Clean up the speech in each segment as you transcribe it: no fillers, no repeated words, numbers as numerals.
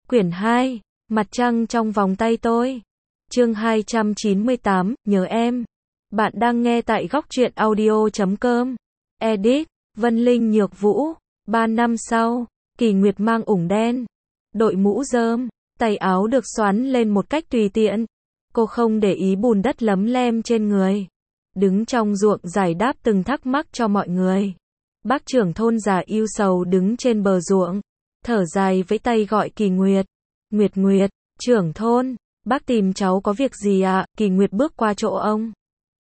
Quyển 2, Mặt trăng trong vòng tay tôi. Chương 298, nhớ em. Bạn đang nghe tại goctruyện.audio.com. Edit, Vân Linh Nhược Vũ. 3 năm sau, Kỳ Nguyệt mang ủng đen, đội mũ rơm, tay áo được xoắn lên một cách tùy tiện. Cô không để ý bùn đất lấm lem trên người. Đứng trong ruộng giải đáp từng thắc mắc cho mọi người. Bác trưởng thôn già ưu sầu đứng trên bờ ruộng, thở dài vẫy tay gọi Kỳ Nguyệt. Nguyệt Nguyệt, trưởng thôn, bác tìm cháu có việc gì ạ? Kỳ Nguyệt bước qua chỗ ông.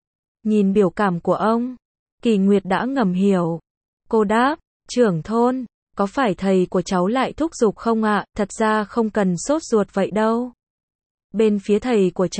Nhìn biểu cảm của ông, Kỳ Nguyệt đã ngầm hiểu. Cô đáp, trưởng thôn, có phải thầy của cháu lại thúc giục không ạ? Thật ra không cần sốt ruột vậy đâu. Bên phía thầy của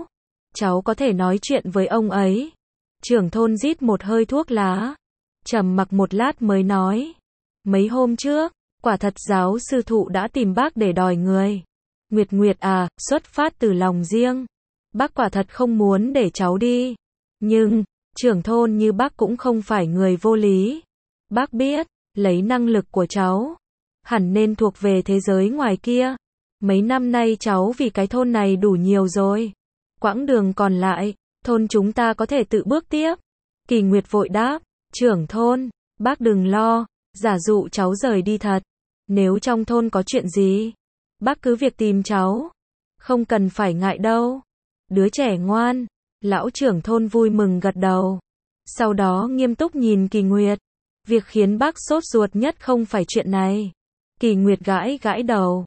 cháu có thể nói chuyện với ông ấy. Trưởng thôn rít một hơi thuốc lá, trầm mặc một lát mới nói. Mấy hôm trước, quả thật giáo sư thụ đã tìm bác để đòi người. Nguyệt Nguyệt à, xuất phát từ lòng riêng. Bác quả thật không muốn để cháu đi. Nhưng, trưởng thôn như bác cũng không phải người vô lý. Bác biết, lấy năng lực của cháu, hẳn nên thuộc về thế giới ngoài kia. Mấy năm nay cháu vì cái thôn này đủ nhiều rồi. Quãng đường còn lại, thôn chúng ta có thể tự bước tiếp. Kỳ Nguyệt vội đáp, trưởng thôn, bác đừng lo, giả dụ cháu rời đi thật. Nếu trong thôn có chuyện gì, bác cứ việc tìm cháu. Không cần phải ngại đâu. Đứa trẻ ngoan. Lão trưởng thôn vui mừng gật đầu. Sau đó nghiêm túc nhìn Kỳ Nguyệt. Việc khiến bác sốt ruột nhất không phải chuyện này. Kỳ Nguyệt gãi gãi đầu.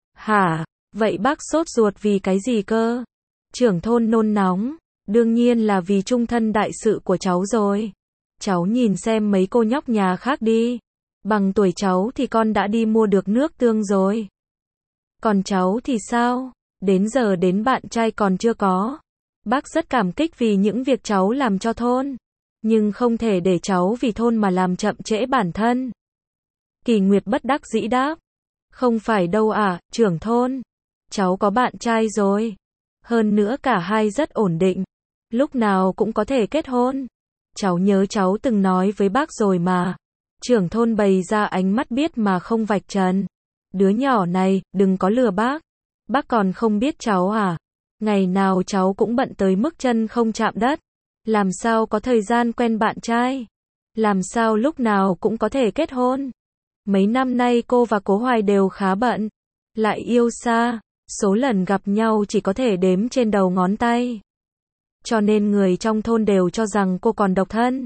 Hả, vậy bác sốt ruột vì cái gì cơ? Trưởng thôn nôn nóng. Đương nhiên là vì trung thân đại sự của cháu rồi. Cháu nhìn xem mấy cô nhóc nhà khác đi. Bằng tuổi cháu thì con đã đi mua được nước tương rồi. Còn cháu thì sao? Đến giờ đến bạn trai còn chưa có. Bác rất cảm kích vì những việc cháu làm cho thôn. Nhưng không thể để cháu vì thôn mà làm chậm trễ bản thân. Kỳ Nguyệt bất đắc dĩ đáp. Không phải đâu à, trưởng thôn. Cháu có bạn trai rồi. Hơn nữa cả hai rất ổn định. Lúc nào cũng có thể kết hôn. Cháu nhớ cháu từng nói với bác rồi mà. Trưởng thôn bày ra ánh mắt biết mà không vạch trần. Đứa nhỏ này, đừng có lừa bác. Bác còn không biết cháu à? Ngày nào cháu cũng bận tới mức chân không chạm đất. Làm sao có thời gian quen bạn trai? Làm sao lúc nào cũng có thể kết hôn? Mấy năm nay cô và Cố Hoài đều khá bận. Lại yêu xa. Số lần gặp nhau chỉ có thể đếm trên đầu ngón tay. Cho nên người trong thôn đều cho rằng cô còn độc thân.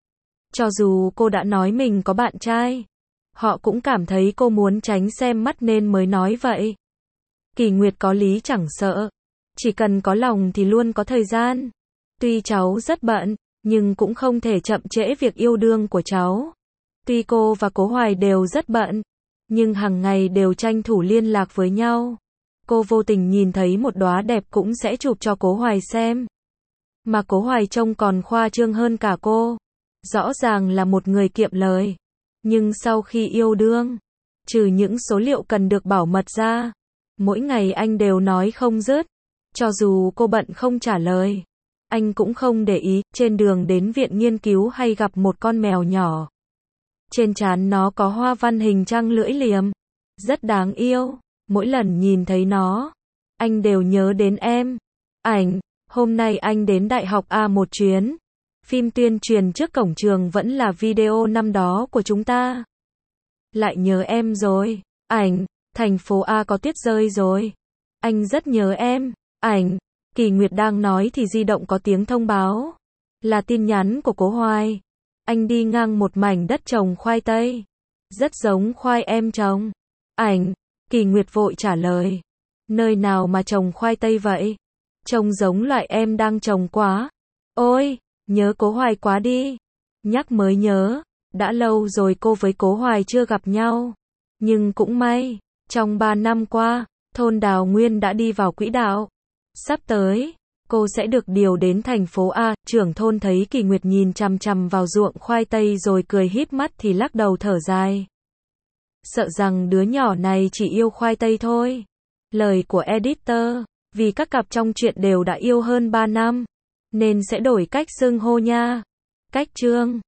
Cho dù cô đã nói mình có bạn trai, họ cũng cảm thấy cô muốn tránh xem mắt nên mới nói vậy. Kỳ Nguyệt có lý chẳng sợ. Chỉ cần có lòng thì luôn có thời gian. Tuy cháu rất bận, nhưng cũng không thể chậm trễ việc yêu đương của cháu. Tuy cô và Cố Hoài đều rất bận, nhưng hàng ngày đều tranh thủ liên lạc với nhau. Cô vô tình nhìn thấy một đóa đẹp cũng sẽ chụp cho Cố Hoài xem. Mà Cố Hoài trông còn khoa trương hơn cả cô. Rõ ràng là một người kiệm lời. Nhưng sau khi yêu đương, trừ những số liệu cần được bảo mật ra, mỗi ngày anh đều nói không dứt. Cho dù cô bận không trả lời, anh cũng không để ý. Trên đường đến viện nghiên cứu hay gặp một con mèo nhỏ. Trên trán nó có hoa văn hình trăng lưỡi liềm. Rất đáng yêu. Mỗi lần nhìn thấy nó, anh đều nhớ đến em. Ảnh, hôm nay anh đến đại học A một chuyến. Phim tuyên truyền trước cổng trường vẫn là video năm đó của chúng ta. Lại nhớ em rồi. Ảnh, thành phố A có tuyết rơi rồi. Anh rất nhớ em. Ảnh, Kỳ Nguyệt đang nói thì di động có tiếng thông báo. Là tin nhắn của Cố Hoài. Anh đi ngang một mảnh đất trồng khoai tây. Rất giống khoai em trồng. Ảnh, Kỳ Nguyệt vội trả lời. Nơi nào mà trồng khoai tây vậy? Trông giống loại em đang trồng quá. Ôi, nhớ Cố Hoài quá đi. Nhắc mới nhớ, đã lâu rồi cô với Cố Hoài chưa gặp nhau. Nhưng cũng may, trong 3 năm qua, thôn Đào Nguyên đã đi vào quỹ đạo. Sắp tới, cô sẽ được điều đến thành phố A. Trưởng thôn thấy Kỳ Nguyệt nhìn chằm chằm vào ruộng khoai tây rồi cười híp mắt thì lắc đầu thở dài. Sợ rằng đứa nhỏ này chỉ yêu khoai tây thôi. Lời của editor, vì các cặp trong truyện đều đã yêu hơn 3 năm, nên sẽ đổi cách xưng hô nha. Cách chương